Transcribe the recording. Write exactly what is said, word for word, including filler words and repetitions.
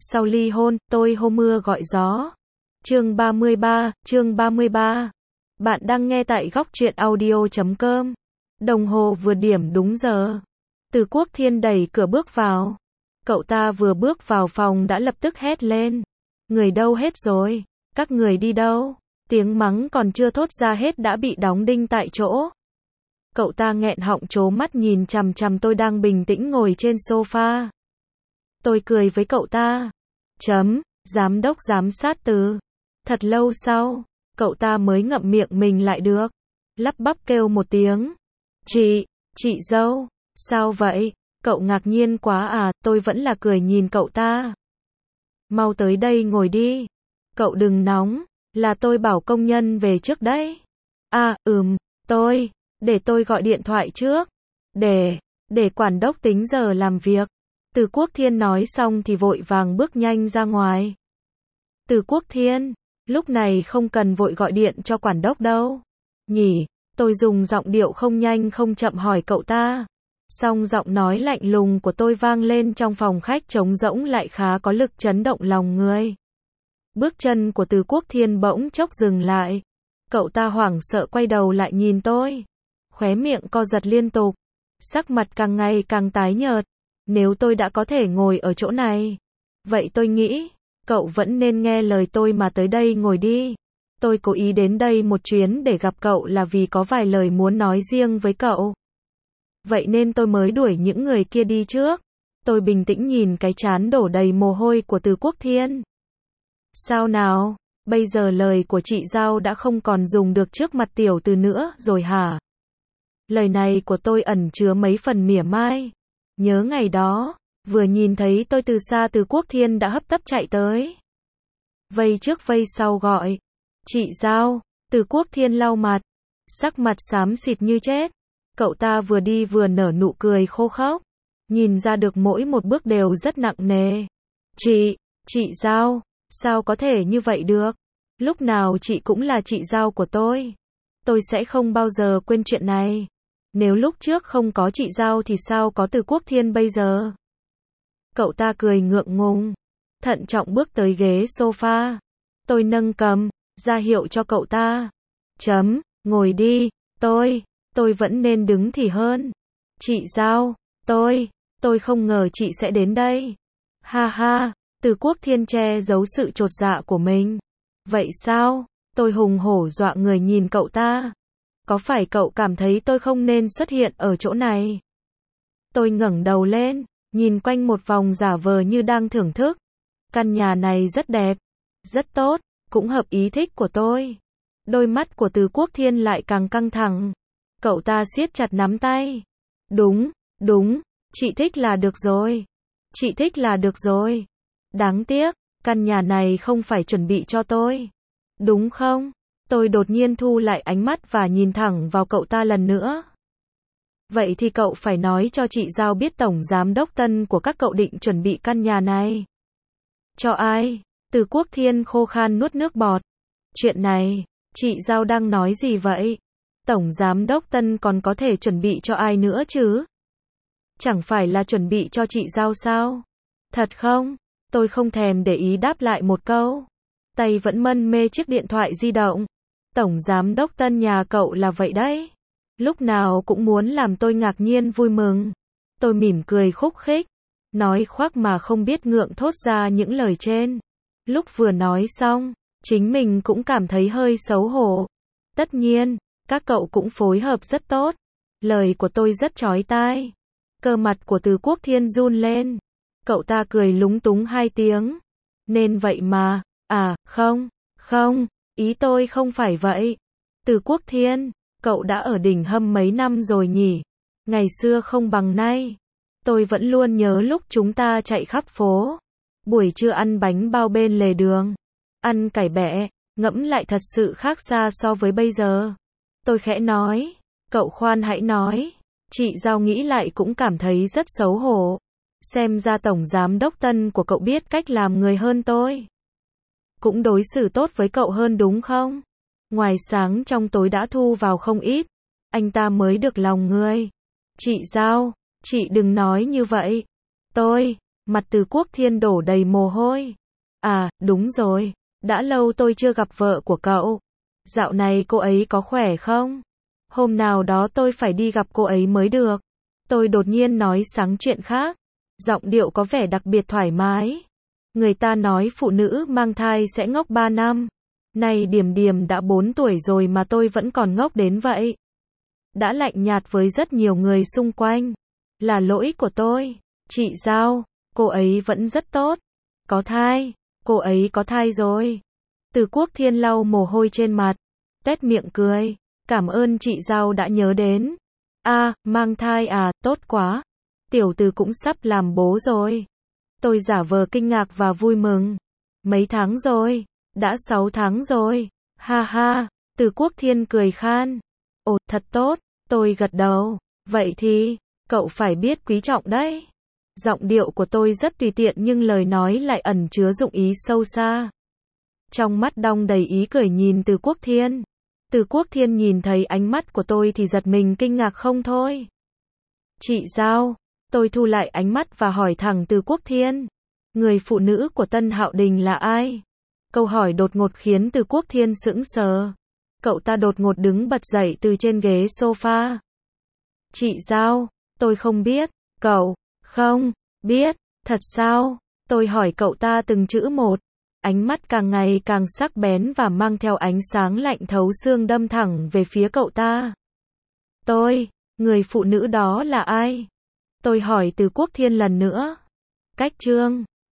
Sau ly hôn, tôi hô mưa gọi gió. Chương ba mươi ba, chương ba mươi ba. Bạn đang nghe tại góc truyện audio chấm com. Đồng hồ vừa điểm đúng giờ. Từ Quốc Thiên đẩy cửa bước vào. Cậu ta vừa bước vào phòng đã lập tức hét lên. Người đâu hết rồi? Các người đi đâu? Tiếng mắng còn chưa thốt ra hết đã bị đóng đinh tại chỗ. Cậu ta nghẹn họng trố mắt nhìn chằm chằm tôi đang bình tĩnh ngồi trên sofa. Tôi cười với cậu ta. Chấm, giám đốc giám sát Từ. Thật lâu sau, cậu ta mới ngậm miệng mình lại được. Lắp bắp kêu một tiếng. Chị, chị dâu, sao vậy? Cậu ngạc nhiên quá à, tôi vẫn là cười nhìn cậu ta. Mau tới đây ngồi đi. Cậu đừng nóng, là tôi bảo công nhân về trước đấy. À, ừm, tôi, để tôi gọi điện thoại trước. Để, để quản đốc tính giờ làm việc. Từ Quốc Thiên nói xong thì vội vàng bước nhanh ra ngoài. Từ Quốc Thiên, lúc này không cần vội gọi điện cho quản đốc đâu. Nhỉ, tôi dùng giọng điệu không nhanh không chậm hỏi cậu ta. Song giọng nói lạnh lùng của tôi vang lên trong phòng khách trống rỗng lại khá có lực chấn động lòng người. Bước chân của Từ Quốc Thiên bỗng chốc dừng lại. Cậu ta hoảng sợ quay đầu lại nhìn tôi. Khóe miệng co giật liên tục. Sắc mặt càng ngày càng tái nhợt. Nếu tôi đã có thể ngồi ở chỗ này, vậy tôi nghĩ, cậu vẫn nên nghe lời tôi mà tới đây ngồi đi. Tôi cố ý đến đây một chuyến để gặp cậu là vì có vài lời muốn nói riêng với cậu. Vậy nên tôi mới đuổi những người kia đi trước. Tôi bình tĩnh nhìn cái trán đổ đầy mồ hôi của Từ Quốc Thiên. Sao nào, bây giờ lời của chị Giao đã không còn dùng được trước mặt tiểu từ nữa rồi hả? Lời này của tôi ẩn chứa mấy phần mỉa mai. Nhớ ngày đó, vừa nhìn thấy tôi từ xa Từ Quốc Thiên đã hấp tấp chạy tới. Vây trước vây sau gọi. Chị Giao, Từ Quốc Thiên lau mặt. Sắc mặt xám xịt như chết. Cậu ta vừa đi vừa nở nụ cười khô khốc. Nhìn ra được mỗi một bước đều rất nặng nề. Chị, chị Giao, sao có thể như vậy được? Lúc nào chị cũng là chị Giao của tôi. Tôi sẽ không bao giờ quên chuyện này. Nếu lúc trước không có chị Giao thì sao có Từ Quốc Thiên bây giờ? Cậu ta cười ngượng ngùng, thận trọng bước tới ghế sofa. Tôi nâng cầm, ra hiệu cho cậu ta. Chấm, ngồi đi, tôi, tôi vẫn nên đứng thì hơn. Chị Giao, tôi, tôi không ngờ chị sẽ đến đây. Ha ha, Từ Quốc Thiên che giấu sự chột dạ của mình. Vậy sao? Tôi hùng hổ dọa người nhìn cậu ta. Có phải cậu cảm thấy tôi không nên xuất hiện ở chỗ này? Tôi ngẩng đầu lên, nhìn quanh một vòng giả vờ như đang thưởng thức. Căn nhà này rất đẹp, rất tốt, cũng hợp ý thích của tôi. Đôi mắt của Từ Quốc Thiên lại càng căng thẳng. Cậu ta siết chặt nắm tay. Đúng, đúng, chị thích là được rồi. Chị thích là được rồi. Đáng tiếc, căn nhà này không phải chuẩn bị cho tôi. Đúng không? Tôi đột nhiên thu lại ánh mắt và nhìn thẳng vào cậu ta lần nữa. Vậy thì cậu phải nói cho chị Giao biết tổng giám đốc Tân của các cậu định chuẩn bị căn nhà này. Cho ai? Từ Quốc Thiên khô khan nuốt nước bọt. Chuyện này, chị Giao đang nói gì vậy? Tổng giám đốc Tân còn có thể chuẩn bị cho ai nữa chứ? Chẳng phải là chuẩn bị cho chị Giao sao? Thật không? Tôi không thèm để ý đáp lại một câu. Tay vẫn mân mê chiếc điện thoại di động. Tổng giám đốc Tân nhà cậu là vậy đấy. Lúc nào cũng muốn làm tôi ngạc nhiên vui mừng. Tôi mỉm cười khúc khích. Nói khoác mà không biết ngượng thốt ra những lời trên. Lúc vừa nói xong, chính mình cũng cảm thấy hơi xấu hổ. Tất nhiên, các cậu cũng phối hợp rất tốt. Lời của tôi rất chói tai. Cơ mặt của Từ Quốc Thiên run lên. Cậu ta cười lúng túng hai tiếng. Nên vậy mà, à, không, không, ý tôi không phải vậy. Từ Quốc Thiên, cậu đã ở đỉnh hâm mấy năm rồi nhỉ? Ngày xưa không bằng nay. Tôi vẫn luôn nhớ lúc chúng ta chạy khắp phố. Buổi trưa ăn bánh bao bên lề đường. Ăn cải bẹ, ngẫm lại thật sự khác xa so với bây giờ. Tôi khẽ nói, cậu khoan hãy nói. Chị Giao nghĩ lại cũng cảm thấy rất xấu hổ. Xem ra tổng giám đốc Tân của cậu biết cách làm người hơn tôi. Cũng đối xử tốt với cậu hơn đúng không? Ngoài sáng trong tối đã thu vào không ít. Anh ta mới được lòng người. Chị Giao, chị đừng nói như vậy. Tôi, Mặt Từ Quốc Thiên đổ đầy mồ hôi. À, đúng rồi, đã lâu tôi chưa gặp vợ của cậu. Dạo này cô ấy có khỏe không? Hôm nào đó tôi phải đi gặp cô ấy mới được. Tôi đột nhiên nói sang chuyện khác. Giọng điệu có vẻ đặc biệt thoải mái. Người ta nói phụ nữ mang thai sẽ ngốc ba năm. Này Điểm Điểm đã bốn tuổi rồi mà tôi vẫn còn ngốc đến vậy. Đã lạnh nhạt với rất nhiều người xung quanh. Là lỗi của tôi. Chị Giao, cô ấy vẫn rất tốt. Có thai, cô ấy có thai rồi. Từ Quốc Thiên lau mồ hôi trên mặt. Tuét miệng cười. Cảm ơn chị Giao đã nhớ đến. À, mang thai à, tốt quá. Tiểu Từ cũng sắp làm bố rồi. Tôi giả vờ kinh ngạc và vui mừng. Mấy tháng rồi? Đã sáu tháng rồi. Ha ha, Từ Quốc Thiên cười khan. Ồ, thật tốt, tôi gật đầu. Vậy thì, cậu phải biết quý trọng đấy. Giọng điệu của tôi rất tùy tiện nhưng lời nói lại ẩn chứa dụng ý sâu xa. Trong mắt đong đầy ý cười nhìn Từ Quốc Thiên. Từ Quốc Thiên nhìn thấy ánh mắt của tôi thì giật mình kinh ngạc không thôi. Chị Giao, tôi thu lại ánh mắt và hỏi thẳng Từ Quốc Thiên. Người phụ nữ của Tân Hạo Đình là ai? Câu hỏi đột ngột khiến Từ Quốc Thiên sững sờ. Cậu ta đột ngột đứng bật dậy từ trên ghế sofa. Chị Giao, tôi không biết. Cậu, không, biết, thật sao? Tôi hỏi cậu ta từng chữ một. Ánh mắt càng ngày càng sắc bén và mang theo ánh sáng lạnh thấu xương đâm thẳng về phía cậu ta. Tôi, người phụ nữ đó là ai? Tôi hỏi Từ Quốc Thiên lần nữa. Cách chương